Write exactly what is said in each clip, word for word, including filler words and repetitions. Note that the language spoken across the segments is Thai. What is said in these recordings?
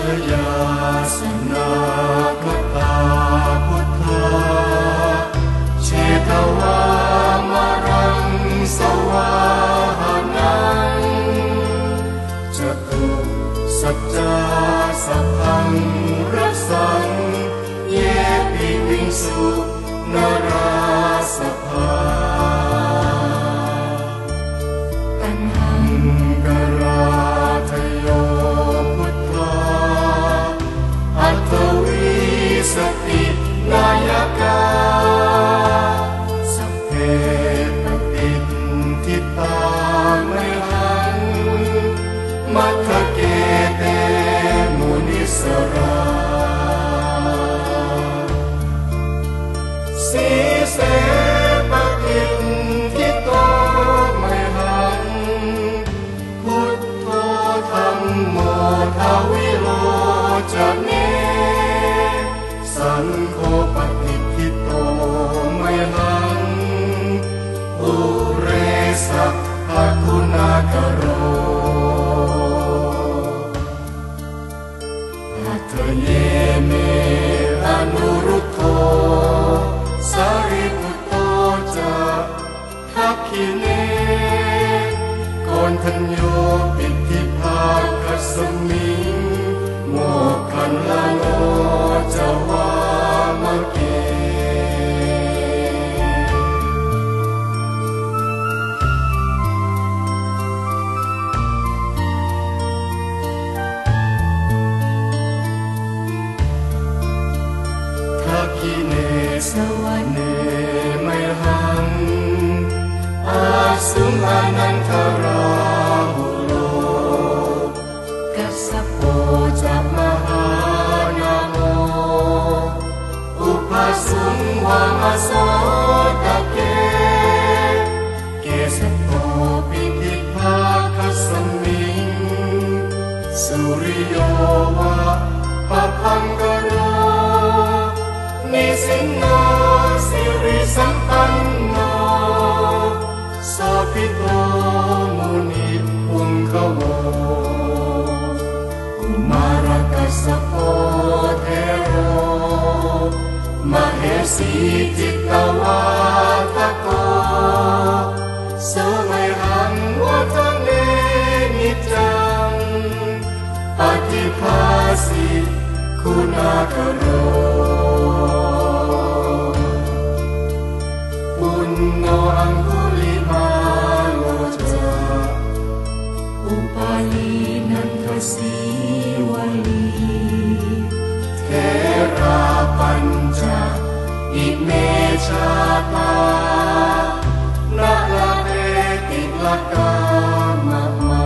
ยาสนาคตาพุทธาเชตวามรังสวาหานังจตุสัจจาสัพพังรัสสังเยปิวิงสุนราสภาตัณหังกราทโยพุทธาอัตถวิสตินายกาสัพเพปฏิทิตาไมหังมัทธเกเตมุนิสราสีเสปฏิทิโตไมหังพุทโธธัมโมทวิโรจเนสังโฆปฏิทิโตไมหังอุเรสัพพคุณากโรอัตถเยเมอนุรุตโธสารีปุตโตจะทักขิเนโกณทัญโยปิธิภาคัสสมิงโมกขันลโนจวามะเกทักขิเนสวะเนไมหังอาสุงอนันทราหุโลกัสสโปจะมหานาโมอุปสุงวามโสตะเกเกสโปปิธิภาคัสสมิงสุริโยวะปะพังกโรนิสินโนสิริสัมปันโนโสภิโตมุนิปุงคโวกุมารกัสสโปเทโรมเหสีจิตวาทโกโสไมหังวัฏเนนิจังปฏิภาสิคุณากโรปุณโนอังคุลิมาโลจาอุปาลีนันทสีวลีเทราปัญจอิเมชาตานาลาเตติลกามะมา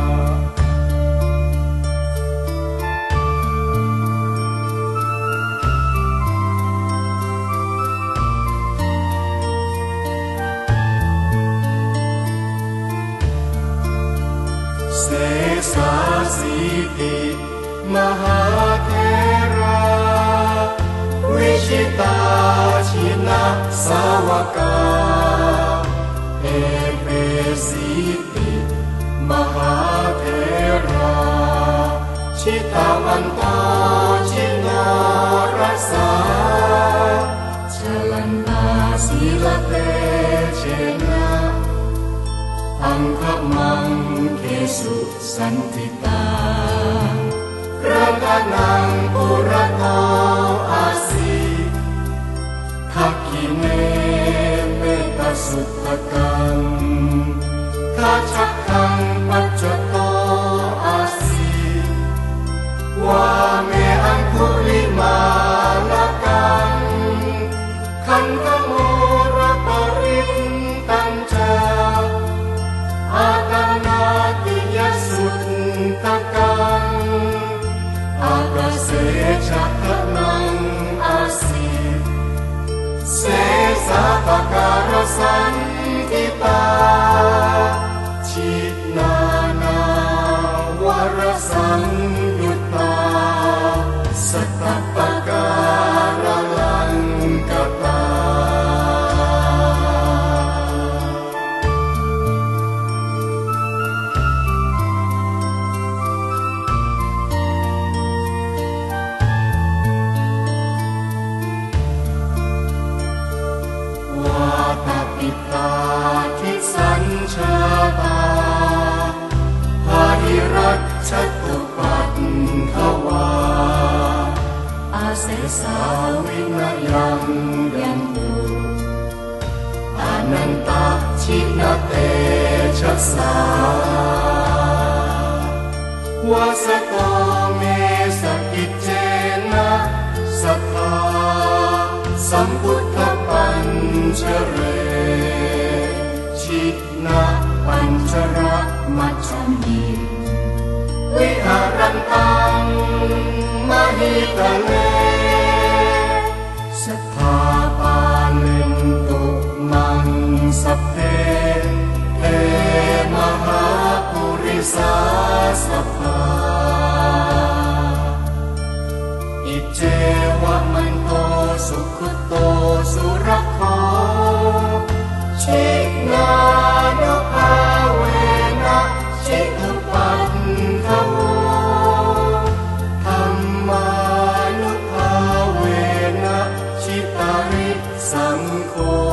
เสสาสีติมหาเทราวิชิตาชินะสาวกาเอเปสีติมหาเทราชิตาวันโตชิโนรัสสาชลันตาสีละเตเชนะอังคมังเกสุสันติตาระกนังปุระโตอาสีทักขิเนเมตสุตตะกังทัชชักขังปัจจโตอาสีวาเมอังคุลิมาลกังขันธโมระปรินตัญจาอาตนาติยสุตตะกังอากาเสชะทะนังอาสีเสสะปะการสันติตาชินานาวรสังยุตตาสัตตปะการลังกตาสาวินยังยังตุอนันตชินเตชะสาวาสโตเมสกิจเจนะสัทธาสัมพุทธปัญชเรชินะปัญชระมัจฉมิวิหารันตังมหิตะเลสัทธาปาลินตุมังสัพเพเทมหาปุริสาสัพพาอิเจวะมันโตสุขุโตสุรโคชินานุภาเวนะชิตุปันทโวธัมมานุภาเวนะชิตาริสังโฆ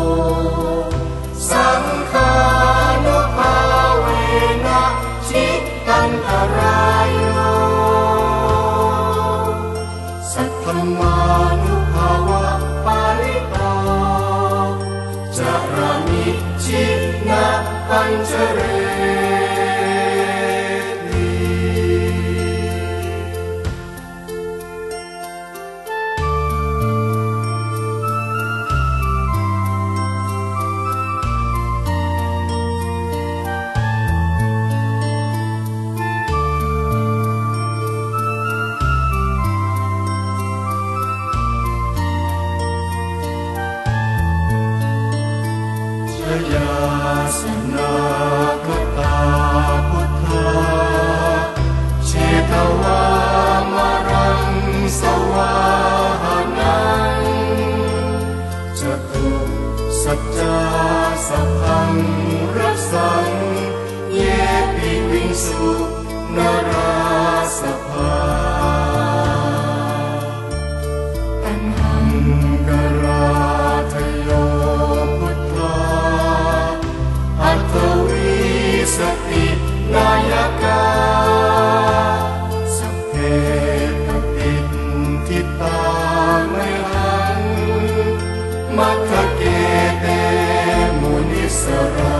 สังฆานุภาเวนะชิตันตรายโยสัทธมานุภาวะปาลิโตจารามิชินะปัญจเรยาสนาคตาพุทธาเชตวามรังสวาหานังจตุสัจจาสัพพังรัสสังเยปิวิงสุนราสภาตัณหังกราทโยสตินายกาสัพเพปฏิทิตาไมหังมัทธเกเตมุนิสรา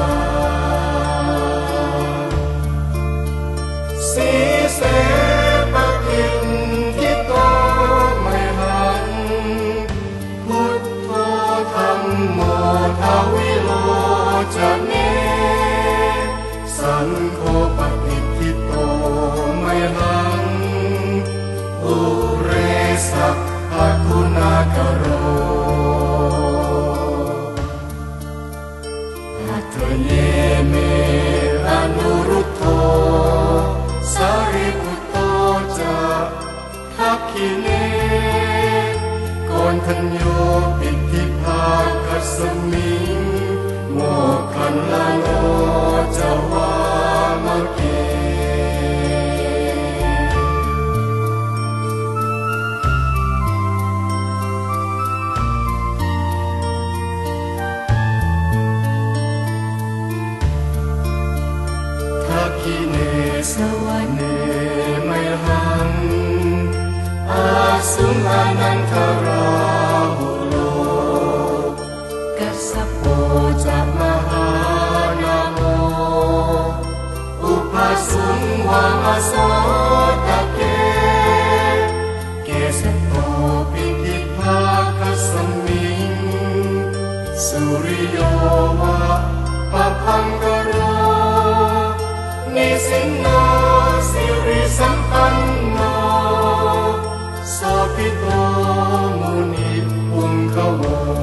สีเสปฏิทิโตไมหังพุทโธธัมโมทวิโลจเนสังโฆปฏิทิโตไมหังอุเรสัพพคุณากโรอัตเยเมอนุรุตโธสาริปุตโตจะทักขิเนโกณทัญโยปิติภาคัสมิงโมคคัลลาโนจาวามะเกทักขิเนสวะเนไมหังอาสุงอนันทราหุโลกัสสโปจะมหานโมอุปสุงวามโสตะเกเกสโตปิติภาคัสมิงสุริโยวะปะพังกโรนิสินโนสิริสัมปันโนโสภิโตมุนิปุงคโว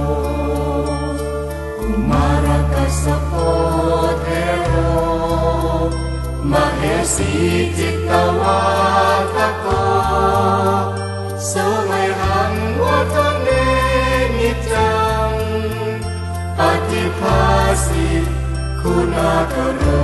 กุมารกัสสโปเทโรมเหสีจิตตวาทโกโสไมหังวัฒเนนิจังปฏิภาสิคุณากโร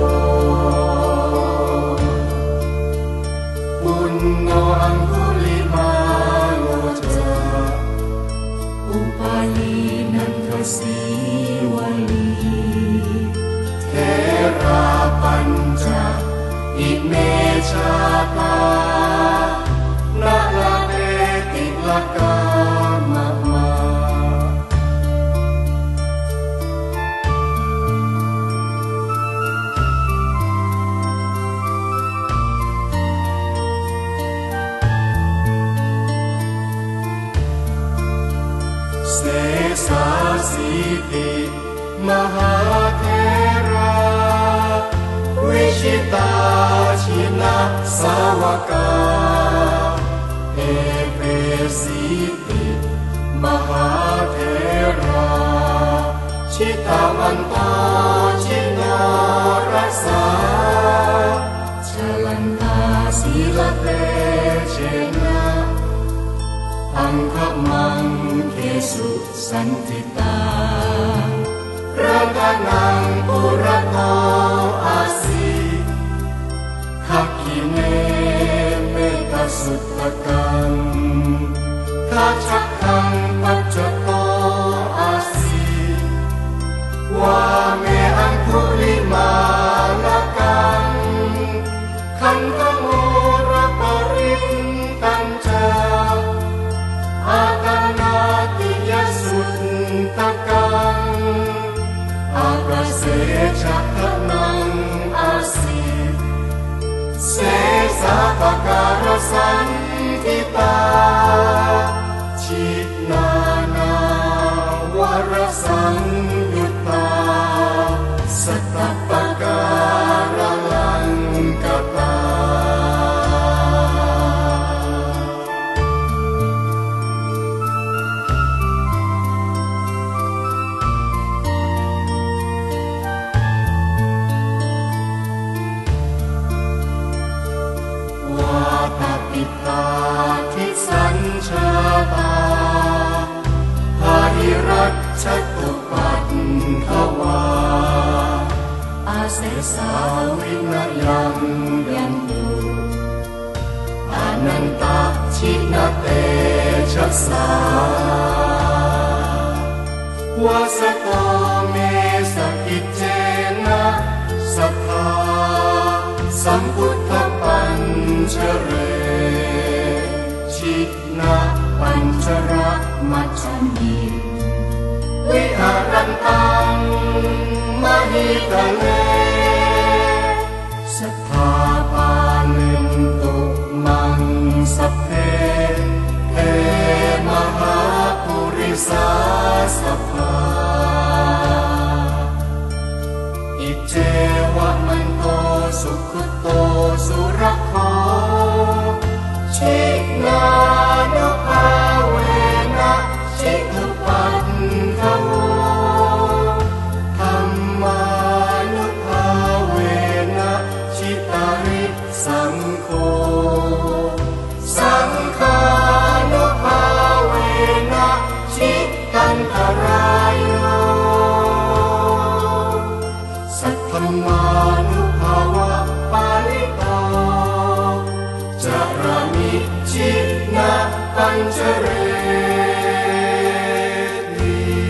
ปุณโนอังคุลิมาโลจาอุปาลีนันทสีวลีเทราปัญจอิเมชาตานาลาเตติลกาสาสีติมหาเทราวิชิตาชินะสาวกาเอเปสีติมหาเทราชิตาวันโตชิโนรัสสาชลันตาศีลเตเชนะอังคมังเกสุสันติตารัตนังปุระโตอาสีขักขิเนเมตสุตตกังทัชักขังปัจจโตอาสีวาเมอังคุลิมาลกังขันธโมระปรินตัญจาอาตนาติยสุตตกังอากาเสชักนังอาสีเสสะปะการสันติตาชินานาวรสังยุตตาสัตตปะการลังกตาตาทิสัญชาตาภาหิรัชตุปัตถวาอาเสสาวินยังยันตุอนันตชินเตชัสสาวาสโตเมสกิจเจนะสัทธาสัมพุทธปัญชเรชินะปัญจระมัจฉันติวิหารันตังมหิตะเลสัทธาปาลินตุมังสัพเพเทมหาปุริสาสัพพาอิเจวะมันโตสุขุโตสุรโคชินานุภาเวนะชิตุปัฏฐโวธัมมานุภาเวนะชิตาริสังโฆสังฆานุภาเวนะชิตันตรายโยสัทธมานุภาวะปาลิโตจารามิชินะปัญจเรติ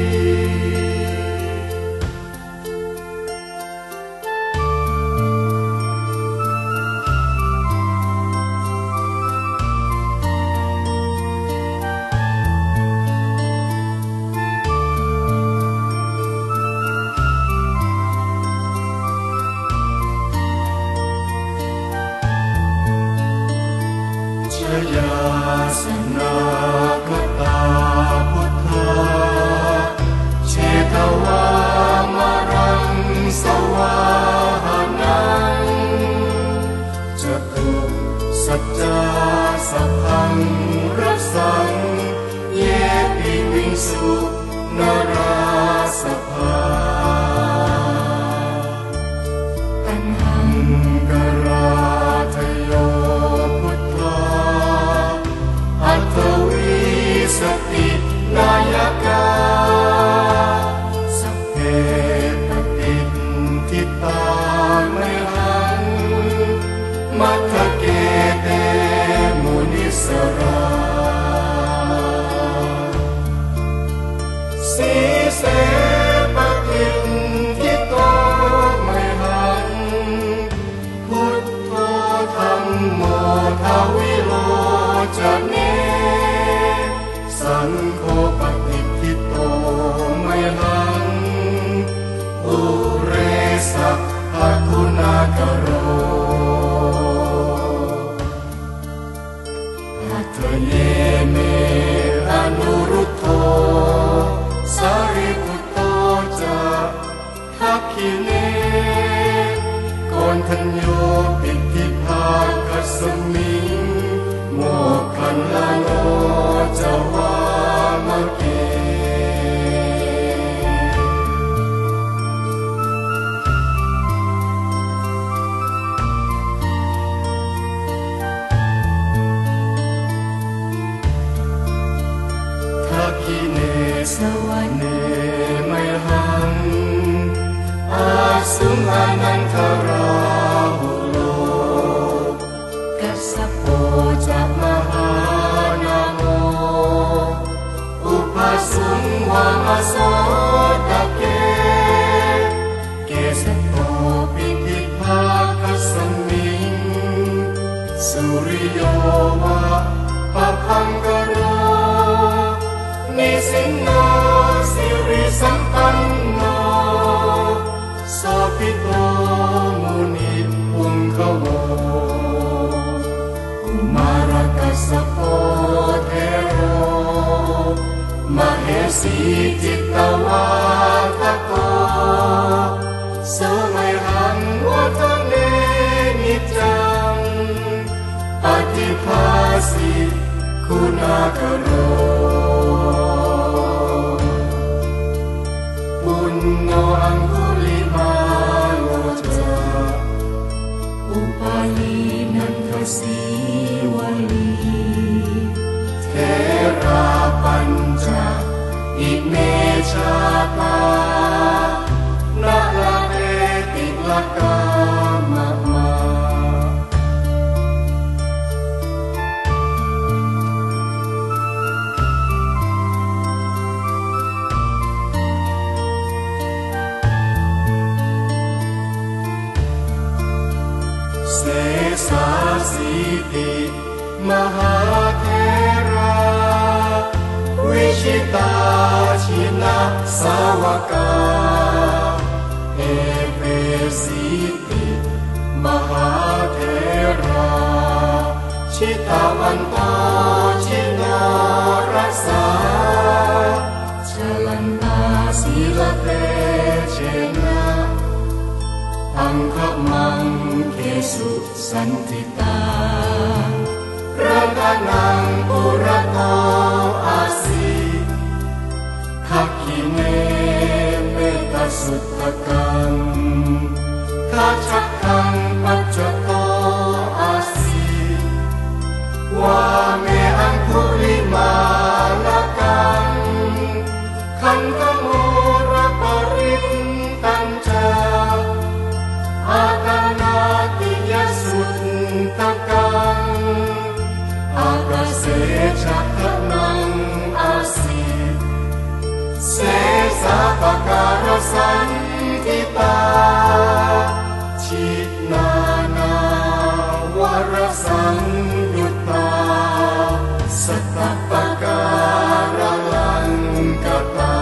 ชยาสนาคตาพุทธาเชตวามรังสวาหานังจตุสัจจาสัพพังรัสสังเยปิวิงสุนราสภาตัณหังกราทโยพุทธาอัตถวิสตินายกาสัพเพปฏิทิตาไมหังมัทธเกเตมุนิสราสีเสปฏิทิโตไมหังพุทโธธัมโมทวิโลจเนสังโฆปฏิทิโตไมหังอุเรสัพพคุณากโรหัตถเยเมอนุรุตโธสัารีปุตโตจะทักขิเนโกนทัญโยปิติภาคัสมิงโมกขันลาโนจาวามะเกทักขิเนสวะเนไมหังอาสุงอนันทราหุโลกัสสโปจะมหานโมอุปสุงวามโสตะเกเกสโตปิติภาคัสมิงสุริโยวะปะพังกโรนิสินโนสิริสัมปันโนโสภิโตมุนิปุงคโวกุมารกัสสโปเทโรมเหสีจิตตวาทโกสมัยหังวัฒเนนิจังปฏิภาสิคุณากโรปุณโนอังคุลิมาโลจาอุปาลีนันทสีวลีเทราปัญจอิเมชาตานาลาเตติลกามะมาเสสาสีติมหาเทราวิชิตาชินะสาวกาเอเปสีติมหาเทราชิตาวันโตชิโนรัสสาชลันตาศีลเตเชนะอังคมังเกสุสันติตารัตนังปุระโตอาสีทักขิเนเมตสุตตะกังทัชคังปัจจโตอาสีวาเมอังคุลิมาลกังขันธโมระปรินตัญจาอาตนาติยสุตตะกังอากาเสชะทะนังอาสีเสสะปะการสันติตาชินานาวรสังยุตตาสัตตปะการลังกตา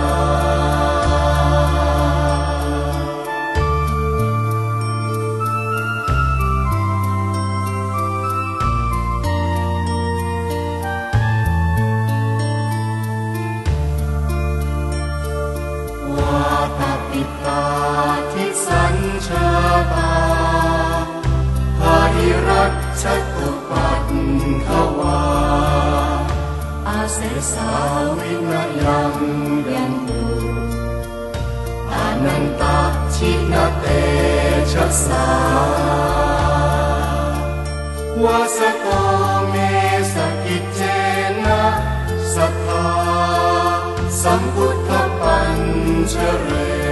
ปิตาทิสัญชาตาภาหิรัชชตุปัตถวาอาเสสาวินยังยันตุอนันตชินเตชะสาวาสโตเมสกิจเจนะสัทธาสัมพุทธปัญชเร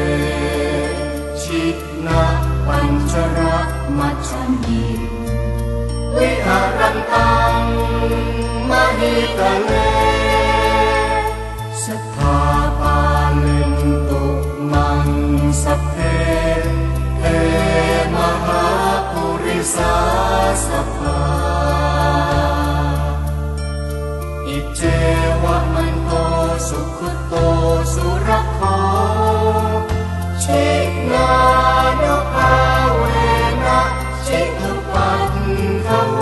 ชินะปัญชระมัจฉันยิวิหารันตังมหิตะเลสัทธาปาลินตุมังสัพเพเทมหาปุริสาสัพพาอิเจวะมันโตสุขุโตสุรโคชินานุภาเวนะชิตุปัฏฐโว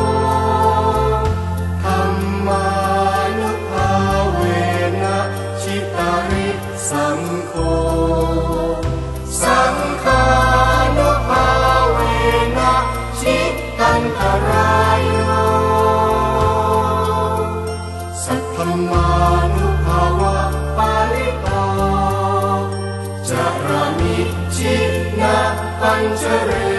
ธัมมานุภาเวนะชิตาริสังรรมานุภาวะปาลิตาจารามิชินะปัญจเร